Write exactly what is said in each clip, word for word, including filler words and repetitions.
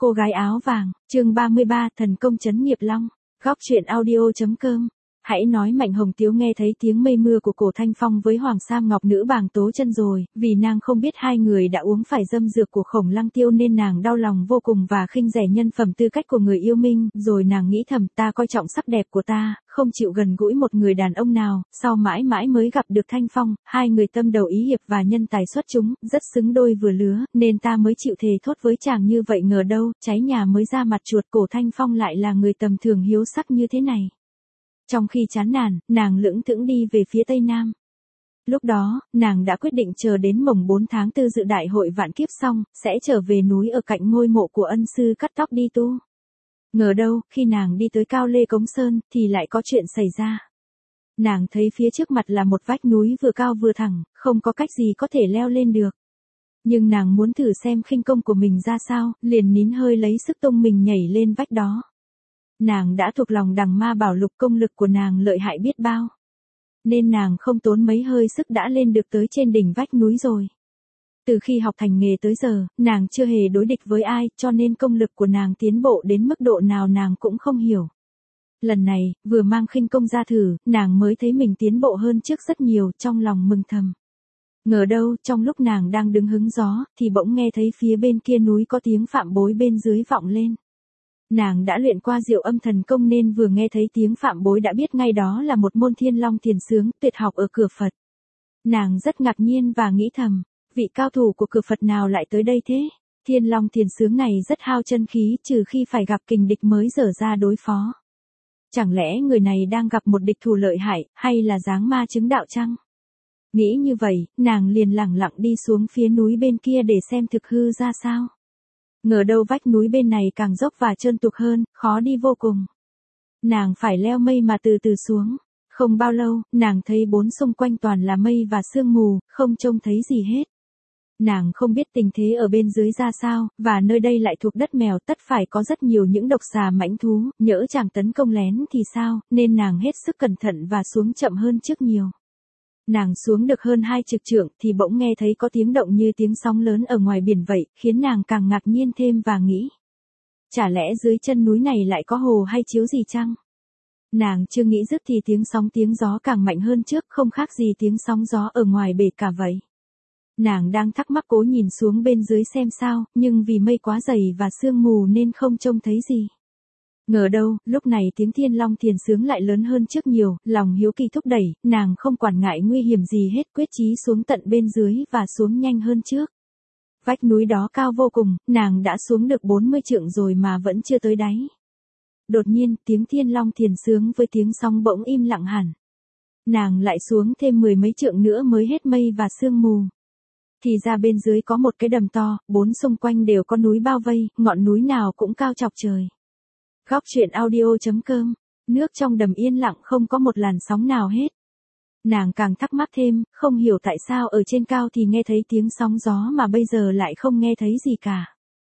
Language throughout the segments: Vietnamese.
Cô gái áo vàng, chương ba mươi ba, thần công trấn nghiệp long. Góc truyện audio chấm com. Hãy nói Mạnh Hồng Tiếu nghe thấy tiếng mây mưa của Cổ Thanh Phong với Hoàng Sam Ngọc Nữ Bàng Tố Chân rồi, vì nàng không biết hai người đã uống phải dâm dược của Khổng Lăng Tiêu nên nàng đau lòng vô cùng và khinh rẻ nhân phẩm tư cách của người yêu Minh, rồi nàng nghĩ thầm ta coi trọng sắc đẹp của ta, không chịu gần gũi một người đàn ông nào, sau mãi mãi mới gặp được Thanh Phong, hai người tâm đầu ý hiệp và nhân tài xuất chúng, rất xứng đôi vừa lứa, nên ta mới chịu thề thốt với chàng như vậy, ngờ đâu, cháy nhà mới ra mặt chuột, Cổ Thanh Phong lại là người tầm thường hiếu sắc như thế này. Trong khi chán nản, nàng lững thững đi về phía tây nam. Lúc đó, nàng đã quyết định chờ đến mồng bốn tháng tư dự đại hội vạn kiếp xong, sẽ trở về núi ở cạnh ngôi mộ của ân sư cắt tóc đi tu. Ngờ đâu, khi nàng đi tới Cao Lê Cống Sơn, thì lại có chuyện xảy ra. Nàng thấy phía trước mặt là một vách núi vừa cao vừa thẳng, không có cách gì có thể leo lên được. Nhưng nàng muốn thử xem khinh công của mình ra sao, liền nín hơi lấy sức tung mình nhảy lên vách đó. Nàng đã thuộc lòng Đằng Ma Bảo Lục, công lực của nàng lợi hại biết bao. Nên nàng không tốn mấy hơi sức đã lên được tới trên đỉnh vách núi rồi. Từ khi học thành nghề tới giờ, nàng chưa hề đối địch với ai, cho nên công lực của nàng tiến bộ đến mức độ nào nàng cũng không hiểu. Lần này, vừa mang khinh công ra thử, nàng mới thấy mình tiến bộ hơn trước rất nhiều, trong lòng mừng thầm. Ngờ đâu, trong lúc nàng đang đứng hứng gió, thì bỗng nghe thấy phía bên kia núi có tiếng Phạm Bối bên dưới vọng lên. Nàng đã luyện qua Diệu Âm thần công nên vừa nghe thấy tiếng Phạm Bối đã biết ngay đó là một môn Thiên Long Thiền Xướng, tuyệt học ở cửa Phật. Nàng rất ngạc nhiên và nghĩ thầm, vị cao thủ của cửa Phật nào lại tới đây thế? Thiên Long Thiền Xướng này rất hao chân khí, trừ khi phải gặp kình địch mới dở ra đối phó. Chẳng lẽ người này đang gặp một địch thủ lợi hại, hay là giáng ma chứng đạo chăng? Nghĩ như vậy, nàng liền lẳng lặng đi xuống phía núi bên kia để xem thực hư ra sao. Ngờ đâu vách núi bên này càng dốc và trơn tuột hơn, khó đi vô cùng. Nàng phải leo mây mà từ từ xuống. Không bao lâu, nàng thấy bốn xung quanh toàn là mây và sương mù, không trông thấy gì hết. Nàng không biết tình thế ở bên dưới ra sao, và nơi đây lại thuộc đất mèo, tất phải có rất nhiều những độc xà mãnh thú, nhỡ chàng tấn công lén thì sao, nên nàng hết sức cẩn thận và xuống chậm hơn trước nhiều. Nàng xuống được hơn hai chục trượng thì bỗng nghe thấy có tiếng động như tiếng sóng lớn ở ngoài biển vậy, khiến nàng càng ngạc nhiên thêm và nghĩ. Chả lẽ dưới chân núi này lại có hồ hay chiếu gì chăng? Nàng chưa nghĩ dứt thì tiếng sóng tiếng gió càng mạnh hơn trước, không khác gì tiếng sóng gió ở ngoài bể cả vậy. Nàng đang thắc mắc cố nhìn xuống bên dưới xem sao, nhưng vì mây quá dày và sương mù nên không trông thấy gì. Ngờ đâu, lúc này tiếng Thiên Long Thiền Xướng lại lớn hơn trước nhiều, lòng hiếu kỳ thúc đẩy, nàng không quản ngại nguy hiểm gì hết, quyết chí xuống tận bên dưới và xuống nhanh hơn trước. Vách núi đó cao vô cùng, nàng đã xuống được bốn mươi trượng rồi mà vẫn chưa tới đáy. Đột nhiên, tiếng Thiên Long Thiền Xướng với tiếng sóng bỗng im lặng hẳn. Nàng lại xuống thêm mười mấy trượng nữa mới hết mây và sương mù. Thì ra bên dưới có một cái đầm to, bốn xung quanh đều có núi bao vây, ngọn núi nào cũng cao chọc trời. Góc truyện audio chấm com. Nước trong đầm yên lặng, không có một làn sóng nào hết. Nàng càng thắc mắc thêm, không hiểu tại sao ở trên cao thì nghe thấy tiếng sóng gió mà bây giờ lại không nghe thấy gì cả.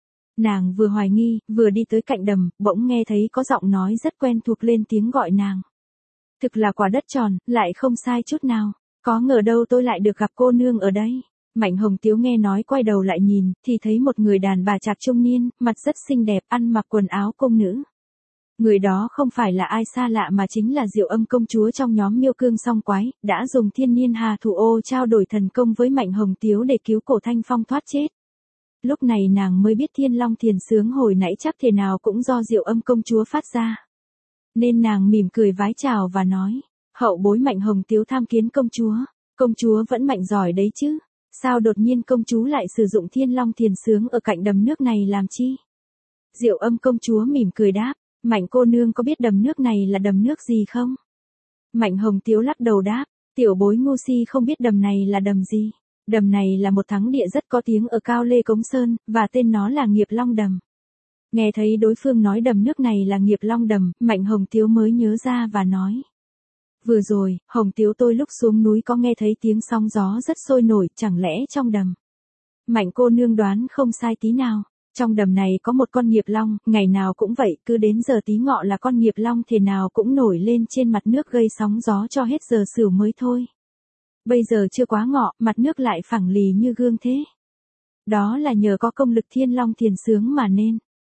Nàng vừa hoài nghi, vừa đi tới cạnh đầm, bỗng nghe thấy có giọng nói rất quen thuộc lên tiếng gọi nàng. Thực là quả đất tròn, lại không sai chút nào. Có ngờ đâu tôi lại được gặp cô nương ở đây. Mạnh Hồng Tiếu nghe nói quay đầu lại nhìn, thì thấy một người đàn bà trạc trung niên, mặt rất xinh đẹp, ăn mặc quần áo công nữ. Người đó không phải là ai xa lạ mà chính là Diệu Âm công chúa trong nhóm Miêu Cương Song Quái, đã dùng Thiên Niên Hà Thủ Ô trao đổi thần công với Mạnh Hồng Tiếu để cứu Cổ Thanh Phong thoát chết. Lúc này nàng mới biết Thiên Long Thiền Xướng hồi nãy chắc thể nào cũng do Diệu Âm công chúa phát ra. Nên nàng mỉm cười vái chào và nói, hậu bối Mạnh Hồng Tiếu tham kiến công chúa, công chúa vẫn mạnh giỏi đấy chứ, sao đột nhiên công chúa lại sử dụng Thiên Long Thiền Xướng ở cạnh đầm nước này làm chi? Diệu Âm công chúa mỉm cười đáp, Mạnh cô nương có biết đầm nước này là đầm nước gì không? Mạnh Hồng Tiếu lắc đầu đáp, tiểu bối ngu si không biết đầm này là đầm gì. Đầm này là một thắng địa rất có tiếng ở Cao Lê Cống Sơn, và tên nó là Nghiệp Long Đầm. Nghe thấy đối phương nói đầm nước này là Nghiệp Long Đầm, Mạnh Hồng Tiếu mới nhớ ra và nói. Vừa rồi, Hồng Tiếu tôi lúc xuống núi có nghe thấy tiếng sóng gió rất sôi nổi, chẳng lẽ trong đầm. Mạnh cô nương đoán không sai tí nào. Trong đầm này có một con nghiệp long, ngày nào cũng vậy, cứ đến giờ tí ngọ là con nghiệp long thế nào cũng nổi lên trên mặt nước gây sóng gió cho hết giờ sửu mới thôi. Bây giờ chưa quá ngọ, mặt nước lại phẳng lì như gương thế. Đó là nhờ có công lực Thiên Long Thiền Xướng mà nên.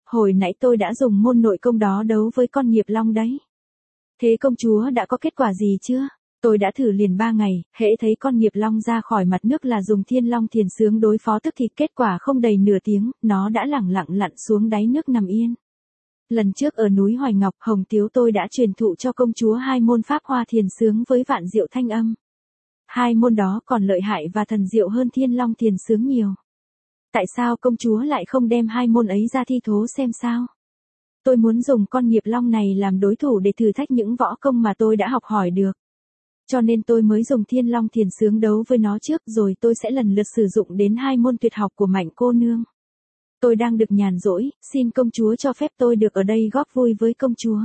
hồi nãy tôi đã dùng môn nội công đó đấu với con nghiệp long đấy. Thế công chúa đã có kết quả gì chưa? Tôi đã thử liền ba ngày, hễ thấy con nghiệp long ra khỏi mặt nước là dùng thiên long thiền sướng đối phó tức thì kết quả không đầy nửa tiếng, nó đã lẳng lặng lặn xuống đáy nước nằm yên. Lần trước ở núi Hoài Ngọc, Hồng Tiếu tôi đã truyền thụ cho công chúa hai môn pháp hoa thiền sướng với vạn diệu thanh âm. Hai môn đó còn lợi hại và thần diệu hơn thiên long thiền sướng nhiều. Tại sao công chúa lại không đem hai môn ấy ra thi thố xem sao? Tôi muốn dùng con nghiệp long này làm đối thủ để thử thách những võ công mà tôi đã học hỏi được. Cho nên tôi mới dùng thiên long thiền sướng đấu với nó trước, rồi tôi sẽ lần lượt sử dụng đến hai môn tuyệt học của Mạnh cô nương. Tôi đang được nhàn rỗi, xin công chúa cho phép tôi được ở đây góp vui với công chúa.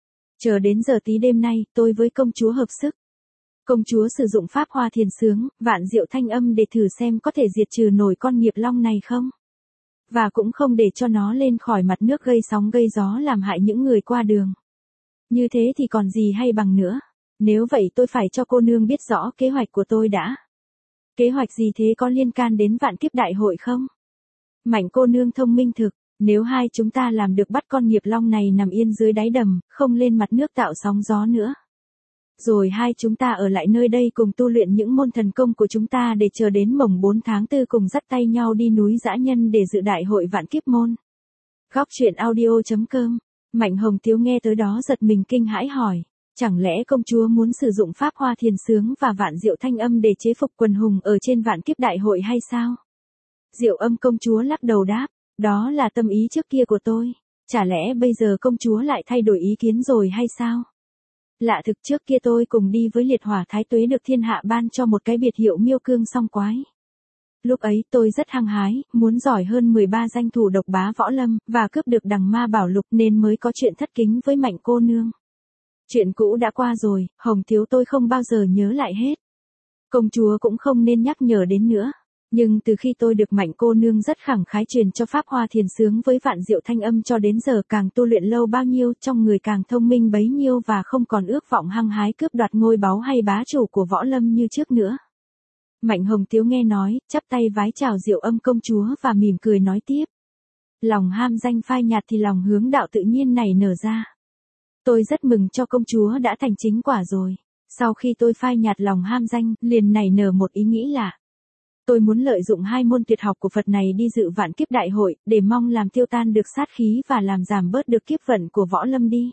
Chờ đến giờ tí đêm nay, tôi với công chúa hợp sức. Công chúa sử dụng pháp hoa thiền sướng, vạn diệu thanh âm để thử xem có thể diệt trừ nổi con nghiệp long này không. Và cũng không để cho nó lên khỏi mặt nước gây sóng gây gió làm hại những người qua đường. Như thế thì còn gì hay bằng nữa. Nếu vậy tôi phải cho cô nương biết rõ kế hoạch của tôi đã. Kế hoạch gì thế, có liên can đến vạn kiếp đại hội không? Mạnh cô nương thông minh thực, nếu hai chúng ta làm được bắt con nghiệp long này nằm yên dưới đáy đầm, không lên mặt nước tạo sóng gió nữa. Rồi hai chúng ta ở lại nơi đây cùng tu luyện những môn thần công của chúng ta để chờ đến mồng bốn tháng tư cùng dắt tay nhau đi núi dã nhân để dự đại hội vạn kiếp môn. Góc truyện audio chấm com. Mạnh Hồng Tiếu nghe tới đó giật mình kinh hãi hỏi. Chẳng lẽ công chúa muốn sử dụng pháp hoa thiền sướng và vạn diệu thanh âm để chế phục quần hùng ở trên vạn kiếp đại hội hay sao? Diệu Âm công chúa lắc đầu đáp, đó là tâm ý trước kia của tôi. Chả lẽ bây giờ công chúa lại thay đổi ý kiến rồi hay sao? Lạ thực, trước kia tôi cùng đi với liệt hỏa thái tuế được thiên hạ ban cho một cái biệt hiệu miêu cương song quái. Lúc ấy tôi rất hăng hái, muốn giỏi hơn mười ba danh thủ độc bá võ lâm, và cướp được đằng ma bảo lục nên mới có chuyện thất kính với Mạnh cô nương. Chuyện cũ đã qua rồi, Hồng Thiếu tôi không bao giờ nhớ lại hết. Công chúa cũng không nên nhắc nhở đến nữa. Nhưng từ khi tôi được Mạnh cô nương rất khẳng khái truyền cho pháp hoa thiền sướng với vạn diệu thanh âm cho đến giờ, càng tu luyện lâu bao nhiêu, trong người càng thông minh bấy nhiêu và không còn ước vọng hăng hái cướp đoạt ngôi báu hay bá chủ của võ lâm như trước nữa. Mạnh Hồng Tiếu nghe nói, chắp tay vái chào Diệu Âm công chúa và mỉm cười nói tiếp. Lòng ham danh phai nhạt thì lòng hướng đạo tự nhiên nảy nở ra. Tôi rất mừng cho công chúa đã thành chính quả rồi. Sau khi tôi phai nhạt lòng ham danh, liền nảy nở một ý nghĩ lạ. Tôi muốn lợi dụng hai môn tuyệt học của Phật này đi dự vạn kiếp đại hội, để mong làm tiêu tan được sát khí và làm giảm bớt được kiếp vận của võ lâm đi.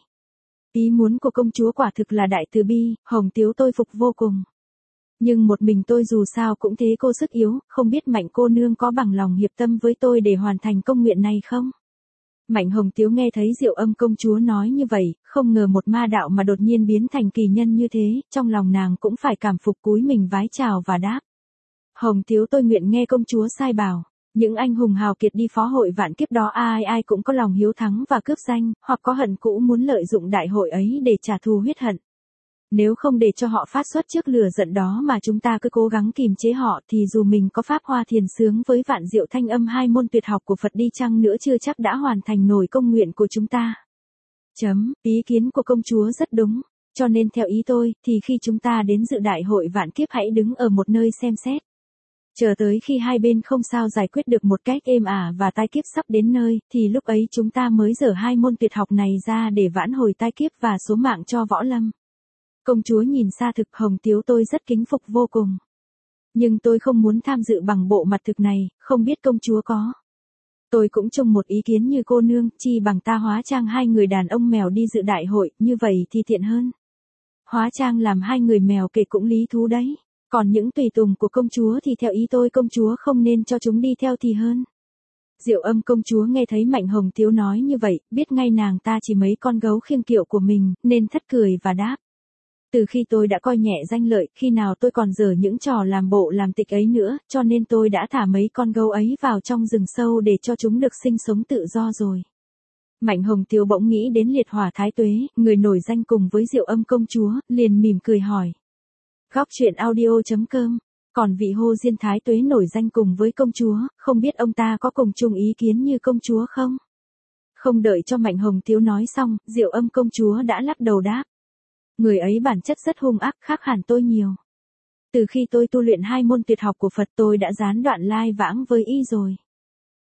Ý muốn của công chúa quả thực là đại từ bi, Hồng Tiếu tôi phục vô cùng. Nhưng một mình tôi dù sao cũng thế cô sức yếu, không biết Mạnh cô nương có bằng lòng hiệp tâm với tôi để hoàn thành công nguyện này không? Mạnh Hồng Tiếu nghe thấy Diệu Âm công chúa nói như vậy, không ngờ một ma đạo mà đột nhiên biến thành kỳ nhân như thế, trong lòng nàng cũng phải cảm phục cúi mình vái chào và đáp. Hồng Tiếu tôi nguyện nghe công chúa sai bảo. Những anh hùng hào kiệt đi phó hội vạn kiếp đó ai ai cũng có lòng hiếu thắng và cướp danh, hoặc có hận cũ muốn lợi dụng đại hội ấy để trả thù huyết hận. Nếu không để cho họ phát xuất trước lửa giận đó mà chúng ta cứ cố gắng kìm chế họ thì dù mình có pháp hoa thiền sướng với vạn diệu thanh âm hai môn tuyệt học của Phật đi chăng nữa chưa chắc đã hoàn thành nổi công nguyện của chúng ta. Chấm, ý kiến của công chúa rất đúng. Cho nên theo ý tôi, thì khi chúng ta đến dự đại hội vạn kiếp hãy đứng ở một nơi xem xét. Chờ tới khi hai bên không sao giải quyết được một cách êm ả và tai kiếp sắp đến nơi, thì lúc ấy chúng ta mới dở hai môn tuyệt học này ra để vãn hồi tai kiếp và số mạng cho võ lâm. Công chúa nhìn xa thực, Hồng Tiếu tôi rất kính phục vô cùng. Nhưng tôi không muốn tham dự bằng bộ mặt thực này, không biết công chúa có. Tôi cũng chung một ý kiến như cô nương, chi bằng ta hóa trang hai người đàn ông mèo đi dự đại hội, như vậy thì tiện hơn. Hóa trang làm hai người mèo kể cũng lý thú đấy. Còn những tùy tùng của công chúa thì theo ý tôi công chúa không nên cho chúng đi theo thì hơn. Diệu Âm công chúa nghe thấy Mạnh Hồng Tiếu nói như vậy, biết ngay nàng ta chỉ mấy con gấu khiêng kiệu của mình, nên thất cười và đáp. Từ khi tôi đã coi nhẹ danh lợi, khi nào tôi còn dở những trò làm bộ làm tịch ấy nữa, cho nên tôi đã thả mấy con gấu ấy vào trong rừng sâu để cho chúng được sinh sống tự do rồi. Mạnh Hồng Tiếu bỗng nghĩ đến liệt hỏa thái tuế, người nổi danh cùng với Diệu Âm công chúa, liền mỉm cười hỏi. Góc truyện audio chấm com. Còn vị Hồ Diên thái tuế nổi danh cùng với công chúa, không biết ông ta có cùng chung ý kiến như công chúa không? Không đợi cho Mạnh Hồng Tiếu nói xong, Diệu Âm công chúa đã lắc đầu đáp. Người ấy bản chất rất hung ác, khác hẳn tôi nhiều. Từ khi tôi tu luyện hai môn tuyệt học của Phật tôi đã gián đoạn lai vãng với y rồi.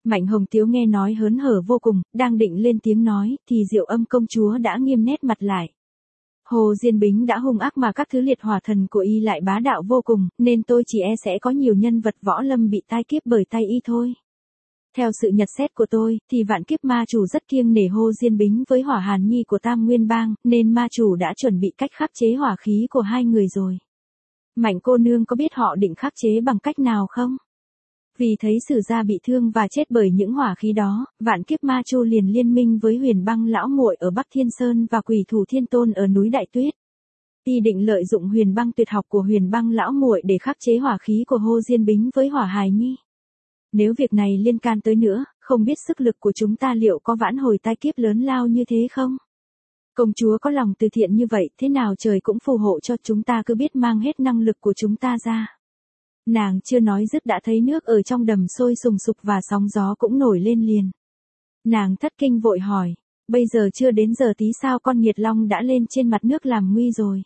Mạnh Hồng Tiếu nghe nói hớn hở vô cùng, đang định lên tiếng nói, thì Diệu Âm công chúa đã nghiêm nét mặt lại. Hồ Diên Bính đã hung ác mà các thứ liệt hỏa thần của y lại bá đạo vô cùng, nên tôi chỉ e sẽ có nhiều nhân vật võ lâm bị tai kiếp bởi tay y thôi. Theo sự nhận xét của tôi, thì vạn kiếp ma chủ rất kiêng nể Hồ Diên Bính với Hỏa Hàn Nhi của Tam Nguyên Bang, nên ma chủ đã chuẩn bị cách khắc chế hỏa khí của hai người rồi. Mạnh cô nương có biết họ định khắc chế bằng cách nào không? Vì thấy Sử gia bị thương và chết bởi những hỏa khí đó, vạn kiếp ma chu liền liên minh với Huyền Băng lão muội ở Bắc Thiên Sơn và Quỷ Thủ Thiên Tôn ở núi Đại Tuyết. Y định lợi dụng Huyền Băng tuyệt học của Huyền Băng lão muội để khắc chế hỏa khí của Hồ Diên Bính với Hỏa Hài Nhi. Nếu việc này liên can tới nữa, không biết sức lực của chúng ta liệu có vãn hồi tai kiếp lớn lao như thế không? Công chúa có lòng từ thiện như vậy, thế nào trời cũng phù hộ cho chúng ta cứ biết mang hết năng lực của chúng ta ra. Nàng chưa nói dứt đã thấy nước ở trong đầm sôi sùng sục và sóng gió cũng nổi lên liền. Nàng thất kinh vội hỏi, bây giờ chưa đến giờ tí sao con nghiệt long đã lên trên mặt nước làm nguy rồi?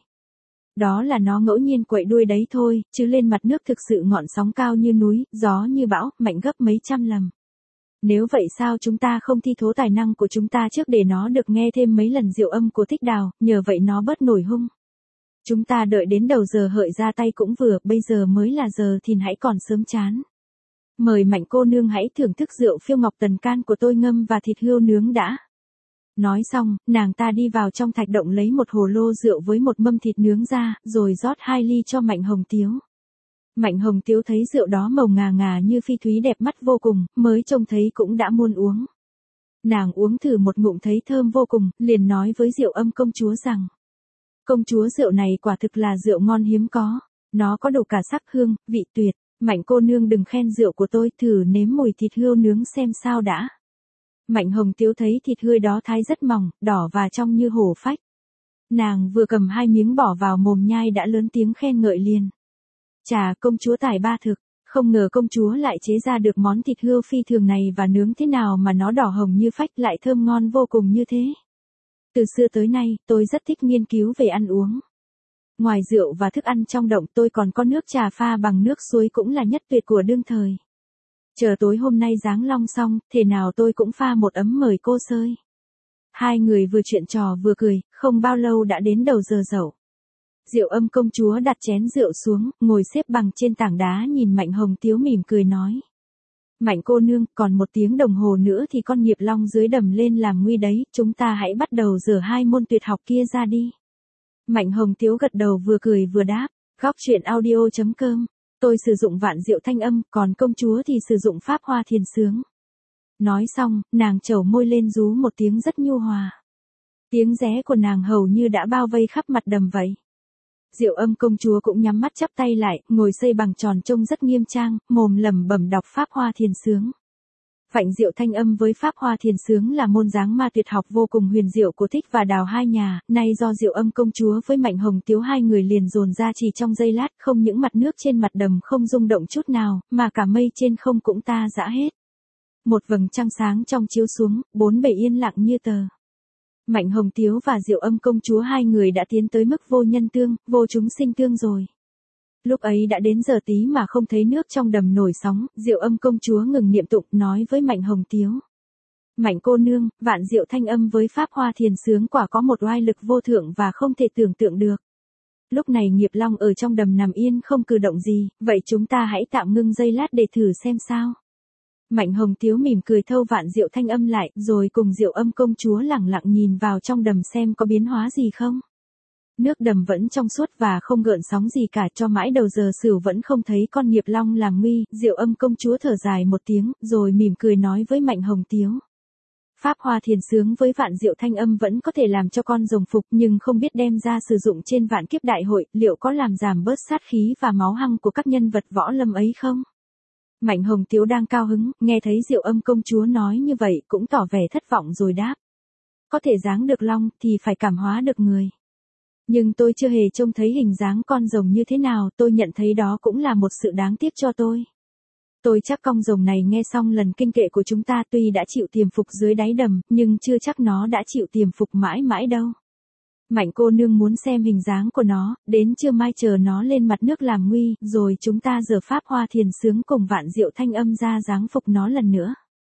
Đó là nó ngẫu nhiên quậy đuôi đấy thôi, chứ lên mặt nước thực sự ngọn sóng cao như núi, gió như bão, mạnh gấp mấy trăm lần. Nếu vậy sao chúng ta không thi thố tài năng của chúng ta trước để nó được nghe thêm mấy lần diệu âm của Thích Đào, nhờ vậy nó bớt nổi hung. Chúng ta đợi đến đầu giờ hợi ra tay cũng vừa, bây giờ mới là giờ thì hãy còn sớm chán. Mời Mạnh cô nương hãy thưởng thức rượu phiêu ngọc tần can của tôi ngâm và thịt hươu nướng đã. Nói xong, nàng ta đi vào trong thạch động lấy một hồ lô rượu với một mâm thịt nướng ra, rồi rót hai ly cho Mạnh Hồng Tiếu. Mạnh Hồng Tiếu thấy rượu đó màu ngà ngà như phi thúy đẹp mắt vô cùng, mới trông thấy cũng đã muốn uống. Nàng uống thử một ngụm thấy thơm vô cùng, liền nói với Diệu Âm công chúa rằng: công chúa rượu này quả thực là rượu ngon hiếm có, nó có đủ cả sắc hương, vị tuyệt, Mạnh cô nương đừng khen rượu của tôi, thử nếm mùi thịt hươu nướng xem sao đã. Mạnh Hồng Tiếu thấy thịt hươu đó thái rất mỏng, đỏ và trong như hổ phách. Nàng vừa cầm hai miếng bỏ vào mồm nhai đã lớn tiếng khen ngợi liền. Chà, công chúa tài ba thực, không ngờ công chúa lại chế ra được món thịt hươu phi thường này và nướng thế nào mà nó đỏ hồng như phách lại thơm ngon vô cùng như thế. Từ xưa tới nay, tôi rất thích nghiên cứu về ăn uống. Ngoài rượu và thức ăn trong động tôi còn có nước trà pha bằng nước suối cũng là nhất tuyệt của đương thời. Chờ tối hôm nay giáng long xong, thế nào tôi cũng pha một ấm mời cô sơi. Hai người vừa chuyện trò vừa cười, không bao lâu đã đến đầu giờ dậu. Diệu Âm công chúa đặt chén rượu xuống, ngồi xếp bằng trên tảng đá nhìn Mạnh Hồng Tiếu mỉm cười nói. Mạnh cô nương, còn một tiếng đồng hồ nữa thì con nghiệp long dưới đầm lên làm nguy đấy, chúng ta hãy bắt đầu dở hai môn tuyệt học kia ra đi. Mạnh Hồng Tiếu gật đầu vừa cười vừa đáp, góc truyện audio chấm com, tôi sử dụng vạn diệu thanh âm, còn công chúa thì sử dụng pháp hoa thiền sướng. Nói xong, nàng trầu môi lên rú một tiếng rất nhu hòa. Tiếng ré của nàng hầu như đã bao vây khắp mặt đầm vậy. Diệu Âm công chúa cũng nhắm mắt chắp tay lại, ngồi xây bằng tròn trông rất nghiêm trang, mồm lẩm bẩm đọc pháp hoa thiền sướng. Vạn diệu thanh âm với pháp hoa thiền sướng là môn dáng ma tuyệt học vô cùng huyền diệu của Thích và Đào hai nhà, nay do Diệu Âm công chúa với Mạnh Hồng Tiếu hai người liền dồn ra chỉ trong giây lát, không những mặt nước trên mặt đầm không rung động chút nào, mà cả mây trên không cũng ta dã hết. Một vầng trăng sáng trong chiếu xuống, bốn bề yên lặng như tờ. Mạnh Hồng Tiếu và Diệu Âm công chúa hai người đã tiến tới mức vô nhân tương, vô chúng sinh tương rồi. Lúc ấy đã đến giờ tí mà không thấy nước trong đầm nổi sóng, Diệu Âm công chúa ngừng niệm tụng nói với Mạnh Hồng Tiếu. Mạnh cô nương, vạn diệu thanh âm với pháp hoa thiền sướng quả có một oai lực vô thượng và không thể tưởng tượng được. Lúc này nghiệp long ở trong đầm nằm yên không cử động gì, vậy chúng ta hãy tạm ngưng giây lát để thử xem sao. Mạnh Hồng Tiếu mỉm cười thâu vạn diệu thanh âm lại, rồi cùng Diệu Âm công chúa lẳng lặng nhìn vào trong đầm xem có biến hóa gì không. Nước đầm vẫn trong suốt và không gợn sóng gì cả, cho mãi đầu giờ sửu vẫn không thấy con nghiệp long làm nguy. Diệu Âm công chúa thở dài một tiếng, rồi mỉm cười nói với Mạnh Hồng Tiếu. Pháp hoa thiền sướng với vạn diệu thanh âm vẫn có thể làm cho con rồng phục, nhưng không biết đem ra sử dụng trên vạn kiếp đại hội, liệu có làm giảm bớt sát khí và máu hăng của các nhân vật võ lâm ấy không? Mạnh Hồng Tiếu đang cao hứng, nghe thấy Diệu Âm công chúa nói như vậy cũng tỏ vẻ thất vọng rồi đáp. Có thể dáng được long thì phải cảm hóa được người. Nhưng tôi chưa hề trông thấy hình dáng con rồng như thế nào, tôi nhận thấy đó cũng là một sự đáng tiếc cho tôi. Tôi chắc con rồng này nghe xong lần kinh kệ của chúng ta tuy đã chịu tiềm phục dưới đáy đầm, nhưng chưa chắc nó đã chịu tiềm phục mãi mãi đâu. Mạnh cô nương muốn xem hình dáng của nó, đến trưa mai chờ nó lên mặt nước làm nguy, rồi chúng ta giở pháp hoa thiền sướng cùng vạn diệu thanh âm ra dáng phục nó lần nữa.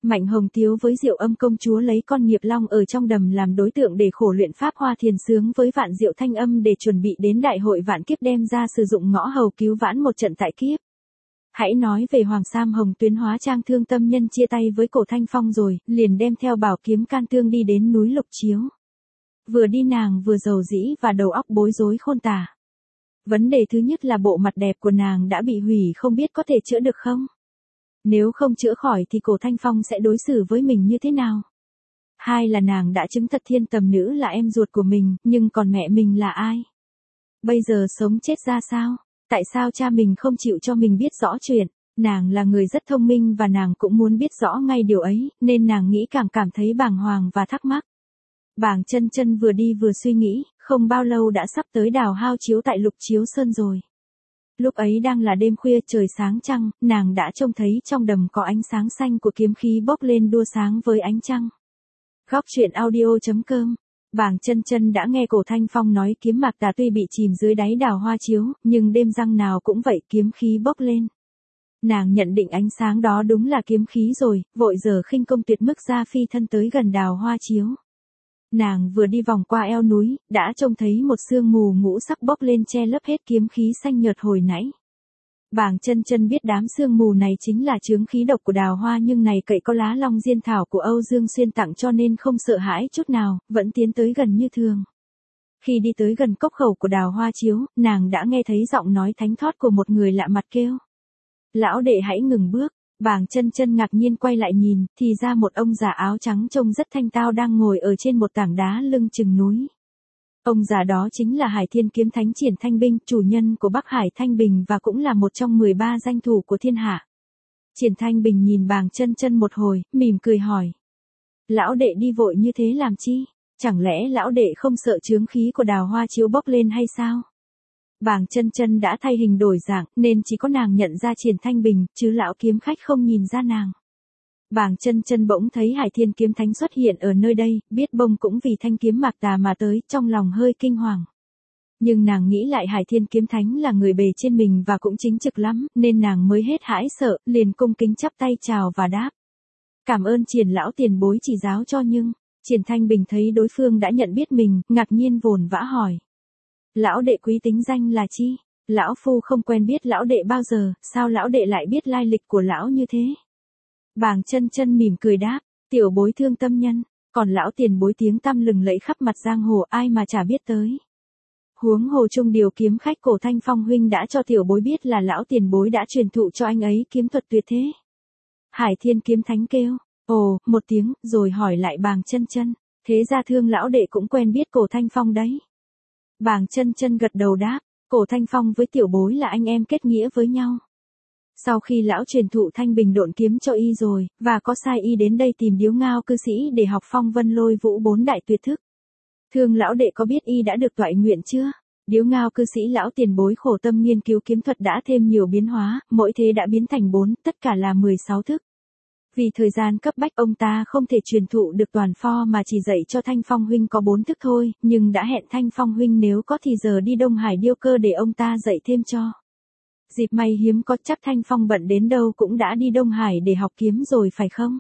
Mạnh Hồng Tiếu với Diệu Âm công chúa lấy con nghiệp long ở trong đầm làm đối tượng để khổ luyện pháp hoa thiền sướng với vạn diệu thanh âm để chuẩn bị đến đại hội vạn kiếp đem ra sử dụng ngõ hầu cứu vãn một trận tại kiếp. Hãy nói về Hoàng Sam Hồng Tuyến hóa trang thương tâm nhân chia tay với Cổ Thanh Phong rồi, liền đem theo bảo kiếm can tương đi đến núi Lục Chiếu. Vừa đi nàng vừa rầu rĩ và đầu óc bối rối khôn tả. Vấn đề thứ nhất là bộ mặt đẹp của nàng đã bị hủy không biết có thể chữa được không? Nếu không chữa khỏi thì Cổ Thanh Phong sẽ đối xử với mình như thế nào? Hai là nàng đã chứng thật thiên tầm nữ là em ruột của mình, nhưng còn mẹ mình là ai? Bây giờ sống chết ra sao? Tại sao cha mình không chịu cho mình biết rõ chuyện? Nàng là người rất thông minh và nàng cũng muốn biết rõ ngay điều ấy, nên nàng nghĩ càng cảm thấy bàng hoàng và thắc mắc. Bàng Chân Chân vừa đi vừa suy nghĩ, không bao lâu đã sắp tới đào hao chiếu tại Lục Chiếu Sơn rồi. Lúc ấy đang là đêm khuya trời sáng trăng, nàng đã trông thấy trong đầm có ánh sáng xanh của kiếm khí bốc lên đua sáng với ánh trăng. Góc truyện audio chấm com. Bàng Chân Chân đã nghe Cổ Thanh Phong nói kiếm Mạc Tà tuy bị chìm dưới đáy đào hoa chiếu, nhưng đêm răng nào cũng vậy kiếm khí bốc lên. Nàng nhận định ánh sáng đó đúng là kiếm khí rồi, vội giờ khinh công tuyệt mức ra phi thân tới gần đào hoa chiếu. Nàng vừa đi vòng qua eo núi, đã trông thấy một sương mù ngũ sắc bốc lên che lấp hết kiếm khí xanh nhợt hồi nãy. Bàng Chân Chân biết đám sương mù này chính là chướng khí độc của đào hoa nhưng này cậy có lá long diên thảo của Âu Dương Xuyên tặng cho nên không sợ hãi chút nào, vẫn tiến tới gần như thường. Khi đi tới gần cốc khẩu của đào hoa chiếu, nàng đã nghe thấy giọng nói thánh thót của một người lạ mặt kêu. Lão đệ hãy ngừng bước. Bàng Chân Chân ngạc nhiên quay lại nhìn, thì ra một ông già áo trắng trông rất thanh tao đang ngồi ở trên một tảng đá lưng chừng núi. Ông già đó chính là Hải Thiên Kiếm Thánh Triển Thanh Binh, chủ nhân của Bắc Hải Thanh Bình và cũng là một trong mười ba danh thủ của thiên hạ. Triển Thanh Bình nhìn Bàng Chân Chân một hồi, mỉm cười hỏi. Lão đệ đi vội như thế làm chi? Chẳng lẽ lão đệ không sợ chướng khí của đào hoa chiếu bốc lên hay sao? Bàng Chân Chân đã thay hình đổi dạng, nên chỉ có nàng nhận ra Triển Thanh Bình, chứ lão kiếm khách không nhìn ra nàng. Bàng Chân Chân bỗng thấy Hải Thiên Kiếm Thánh xuất hiện ở nơi đây, biết bông cũng vì thanh kiếm Mạc Tà mà tới, trong lòng hơi kinh hoàng. Nhưng nàng nghĩ lại Hải Thiên Kiếm Thánh là người bề trên mình và cũng chính trực lắm, nên nàng mới hết hãi sợ, liền cung kính chắp tay chào và đáp. Cảm ơn Triển lão tiền bối chỉ giáo cho nhưng, Triển Thanh Bình thấy đối phương đã nhận biết mình, ngạc nhiên vồn vã hỏi. Lão đệ quý tính danh là chi? Lão phu không quen biết lão đệ bao giờ, sao lão đệ lại biết lai lịch của lão như thế? Bàng Chân Chân mỉm cười đáp, tiểu bối Thương Tâm Nhân, còn lão tiền bối tiếng tăm lừng lẫy khắp mặt giang hồ ai mà chả biết tới. Huống hồ Trung Điều kiếm khách Cổ Thanh Phong huynh đã cho tiểu bối biết là lão tiền bối đã truyền thụ cho anh ấy kiếm thuật tuyệt thế. Hải Thiên Kiếm Thánh kêu, ồ, một tiếng, rồi hỏi lại Bàng Chân Chân, thế ra Thương lão đệ cũng quen biết Cổ Thanh Phong đấy. Bàng Chân Chân gật đầu đáp, Cổ Thanh Phong với tiểu bối là anh em kết nghĩa với nhau. Sau khi lão truyền thụ Thanh Bình Độn kiếm cho y rồi, và có sai y đến đây tìm Điếu Ngao cư sĩ để học Phong Vân Lôi Vũ bốn đại tuyệt thức. Thương lão đệ có biết y đã được toại nguyện chưa? Điếu Ngao cư sĩ lão tiền bối khổ tâm nghiên cứu kiếm thuật đã thêm nhiều biến hóa, mỗi thế đã biến thành bốn, tất cả là mười sáu thức. Vì thời gian cấp bách ông ta không thể truyền thụ được toàn pho mà chỉ dạy cho Thanh Phong huynh có bốn thức thôi, nhưng đã hẹn Thanh Phong huynh nếu có thì giờ đi Đông Hải điêu cơ để ông ta dạy thêm cho. Dịp may hiếm có, chắc Thanh Phong bận đến đâu cũng đã đi Đông Hải để học kiếm rồi phải không?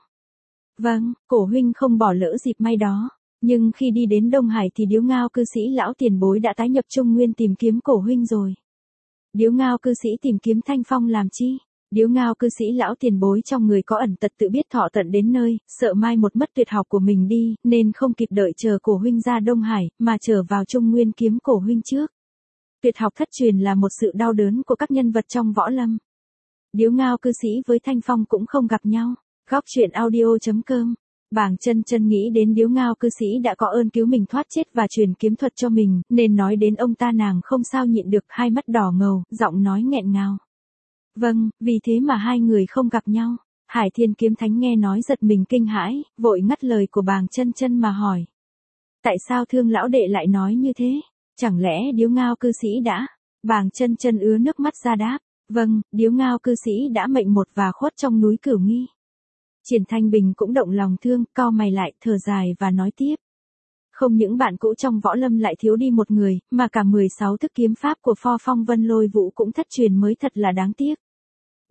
Vâng, cổ huynh không bỏ lỡ dịp may đó, nhưng khi đi đến Đông Hải thì Điếu Ngao cư sĩ lão tiền bối đã tái nhập Trung Nguyên tìm kiếm cổ huynh rồi. Điếu Ngao cư sĩ tìm kiếm Thanh Phong làm chi? Điếu Ngao cư sĩ lão tiền bối trong người có ẩn tật tự biết thọ tận đến nơi, sợ mai một mất tuyệt học của mình đi, nên không kịp đợi chờ cổ huynh ra Đông Hải, mà trở vào Trung Nguyên kiếm cổ huynh trước. Tuyệt học thất truyền là một sự đau đớn của các nhân vật trong võ lâm. Điếu Ngao cư sĩ với Thanh Phong cũng không gặp nhau. Góc truyện audio chấm com. Bàng Chân Chân nghĩ đến Điếu Ngao cư sĩ đã có ơn cứu mình thoát chết và truyền kiếm thuật cho mình, nên nói đến ông ta nàng không sao nhịn được, hai mắt đỏ ngầu, giọng nói nghẹn ngào. Vâng, vì thế mà hai người không gặp nhau. Hải Thiên Kiếm Thánh nghe nói giật mình kinh hãi, vội ngắt lời của Bàng Chân Chân mà hỏi. Tại sao Thương lão đệ lại nói như thế? Chẳng lẽ Điếu Ngao cư sĩ đã? Bàng Chân Chân ứa nước mắt ra đáp. Vâng, Điếu Ngao cư sĩ đã mệnh một và khuất trong núi Cửu Nghi. Triển Thanh Bình cũng động lòng thương, cau mày lại, thở dài và nói tiếp. Không những bạn cũ trong võ lâm lại thiếu đi một người, mà cả mười sáu thức kiếm pháp của Pho Phong Vân Lôi Vũ cũng thất truyền mới thật là đáng tiếc.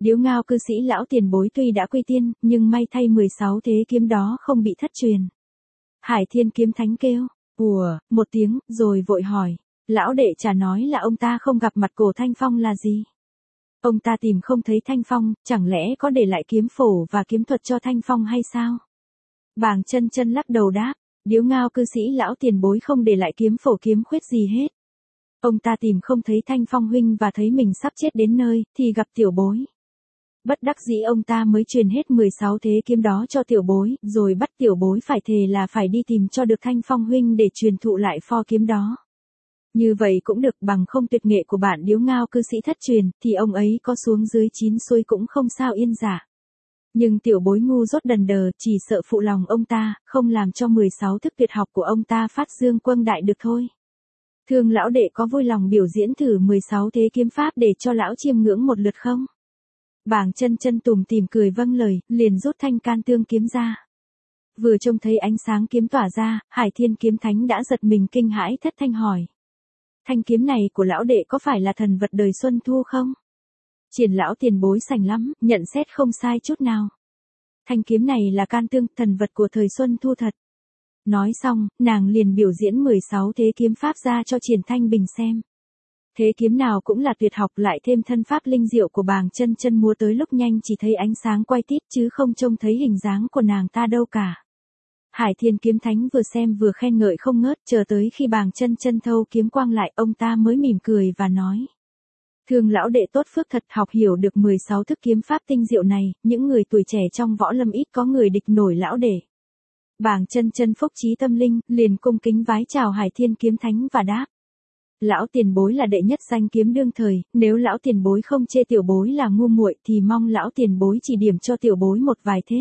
Điếu ngao cư sĩ lão tiền bối tuy đã quy tiên, nhưng may thay mười sáu thế kiếm đó không bị thất truyền. Hải Thiên Kiếm Thánh kêu, ùa, một tiếng, rồi vội hỏi. Lão đệ chả nói là ông ta không gặp mặt cổ Thanh Phong là gì? Ông ta tìm không thấy Thanh Phong, chẳng lẽ có để lại kiếm phổ và kiếm thuật cho Thanh Phong hay sao? Bàng Chân Chân lắc đầu đáp, điếu ngao cư sĩ lão tiền bối không để lại kiếm phổ kiếm khuyết gì hết. Ông ta tìm không thấy Thanh Phong huynh và thấy mình sắp chết đến nơi, thì gặp tiểu bối. Bất đắc dĩ ông ta mới truyền hết mười sáu thế kiếm đó cho tiểu bối, rồi bắt tiểu bối phải thề là phải đi tìm cho được Thanh Phong huynh để truyền thụ lại pho kiếm đó. Như vậy cũng được, bằng không tuyệt nghệ của bạn điếu ngao cư sĩ thất truyền, thì ông ấy có xuống dưới chín xuôi cũng không sao yên giả. Nhưng tiểu bối ngu dốt đần đờ, chỉ sợ phụ lòng ông ta, không làm cho mười sáu thức tuyệt học của ông ta phát dương quang đại được thôi. Thương lão đệ có vui lòng biểu diễn thử mười sáu thế kiếm pháp để cho lão chiêm ngưỡng một lượt không? Bàng Chân Chân tủm tỉm cười vâng lời, liền rút thanh can tương kiếm ra. Vừa trông thấy ánh sáng kiếm tỏa ra, Hải Thiên Kiếm Thánh đã giật mình kinh hãi thất thanh hỏi. Thanh kiếm này của lão đệ có phải là thần vật đời Xuân Thu không? Triển lão tiền bối sành lắm, nhận xét không sai chút nào. Thanh kiếm này là can tương, thần vật của thời Xuân Thu thật. Nói xong, nàng liền biểu diễn mười sáu thế kiếm pháp ra cho Triển Thanh Bình xem. Thế kiếm nào cũng là tuyệt học, lại thêm thân pháp linh diệu của Bàng Chân Chân múa tới lúc nhanh chỉ thấy ánh sáng quay tít chứ không trông thấy hình dáng của nàng ta đâu cả. Hải Thiên Kiếm Thánh vừa xem vừa khen ngợi không ngớt, chờ tới khi Bàng Chân Chân thâu kiếm quang lại, ông ta mới mỉm cười và nói. Thương lão đệ tốt phước thật, học hiểu được mười sáu thức kiếm pháp tinh diệu này, những người tuổi trẻ trong võ lâm ít có người địch nổi lão đệ. Bàng Chân Chân phúc trí tâm linh, liền cung kính vái chào Hải Thiên Kiếm Thánh và đáp. Lão tiền bối là đệ nhất danh kiếm đương thời, nếu lão tiền bối không chê tiểu bối là ngu muội thì mong lão tiền bối chỉ điểm cho tiểu bối một vài thế.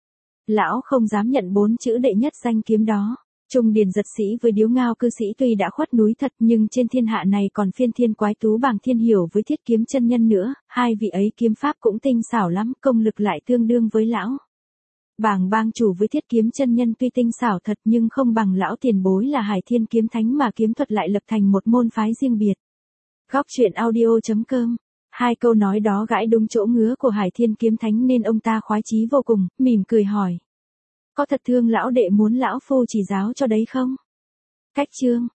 Lão không dám nhận bốn chữ đệ nhất danh kiếm đó. Trung Điền Giật Sĩ với điếu ngao cư sĩ tuy đã khuất núi thật, nhưng trên thiên hạ này còn phiên thiên quái tú Bàng Thiên Hiểu với Thiết Kiếm chân nhân nữa, hai vị ấy kiếm pháp cũng tinh xảo lắm, công lực lại tương đương với lão. Bàng bang chủ với Thiết Kiếm chân nhân tuy tinh xảo thật nhưng không bằng lão tiền bối là Hải Thiên Kiếm Thánh, mà kiếm thuật lại lập thành một môn phái riêng biệt. Góc truyện audio chấm com. Hai câu nói đó gãi đúng chỗ ngứa của Hải Thiên Kiếm Thánh nên ông ta khoái chí vô cùng, mỉm cười hỏi. Có thật thương lão đệ muốn lão phu chỉ giáo cho đấy không? Cách chương.